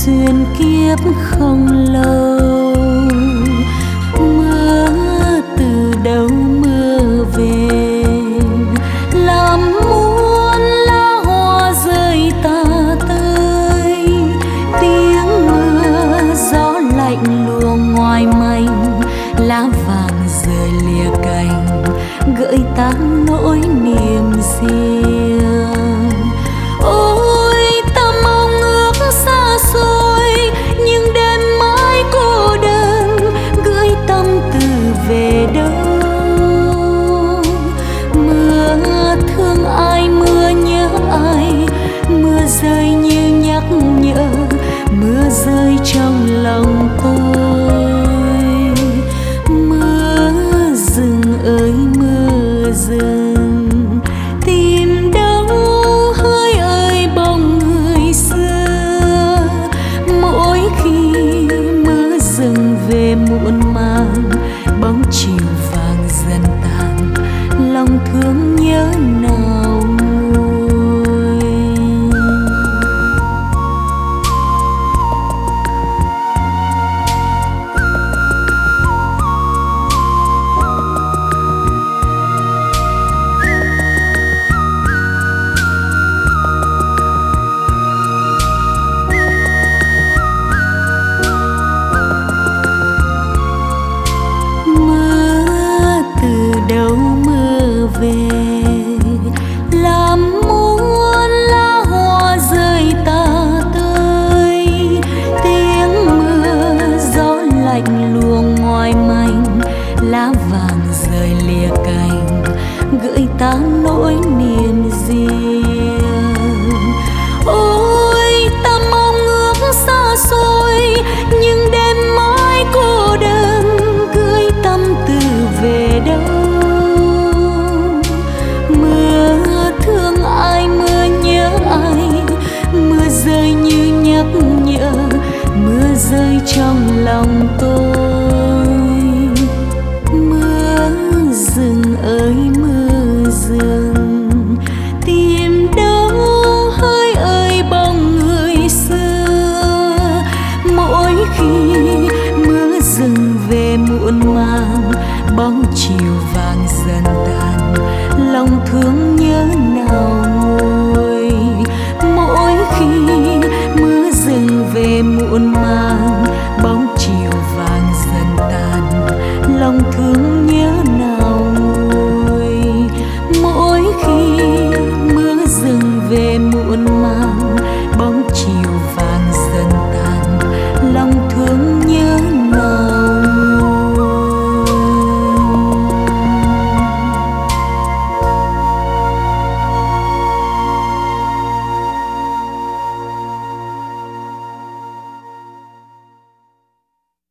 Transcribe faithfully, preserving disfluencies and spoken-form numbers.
duyên kiếp không lâu. Mưa từ đâu mưa về, làm muôn lá hoa rơi tả tơi. Tiếng mưa gió lạnh lùa ngoài manh, lá vàng rơi lìa cành gợi tang nỗi niềm riêng. Ôi ta mong ước xa xôi, nhưng đêm mãi cô đơn gửi tâm tư về đâu. Mưa thương ai, mưa nhớ ai, mưa rơi như nhắc nhở, mưa rơi trong lòng tôi. Mưa rừng ơi mưa rừng, tìm đâu hơi ơi bóng người xưa. Mỗi khi mưa rừng về muộn màng, bóng chiều vàng dần tàn, lòng thương nhớ nào nguôi. Mưa từ đâu mưa về, làm muôn lá hoa rơi tả tơi. Tiếng mưa gió lạnh lùa ngoài manh, lá vàng rơi lìa cành gợi tang nỗi niềm riêng. Ôi ta mong ước xa xôi, nhưng đêm mãi cô đơn gửi tâm tư về đâu. Mưa thương ai, mưa nhớ ai, mưa rơi như nhắc nhở, mưa rơi trong lòng tôi. Mưa rừng ơi mưa rừng, tìm đâu hơi ơi bóng người xưa. Mỗi khi mưa rừng về muộn màng, bóng chiều vàng dần tàn, lòng thương nhớ nào nguôi. Mỗi khi mưa rừng về muộn màng,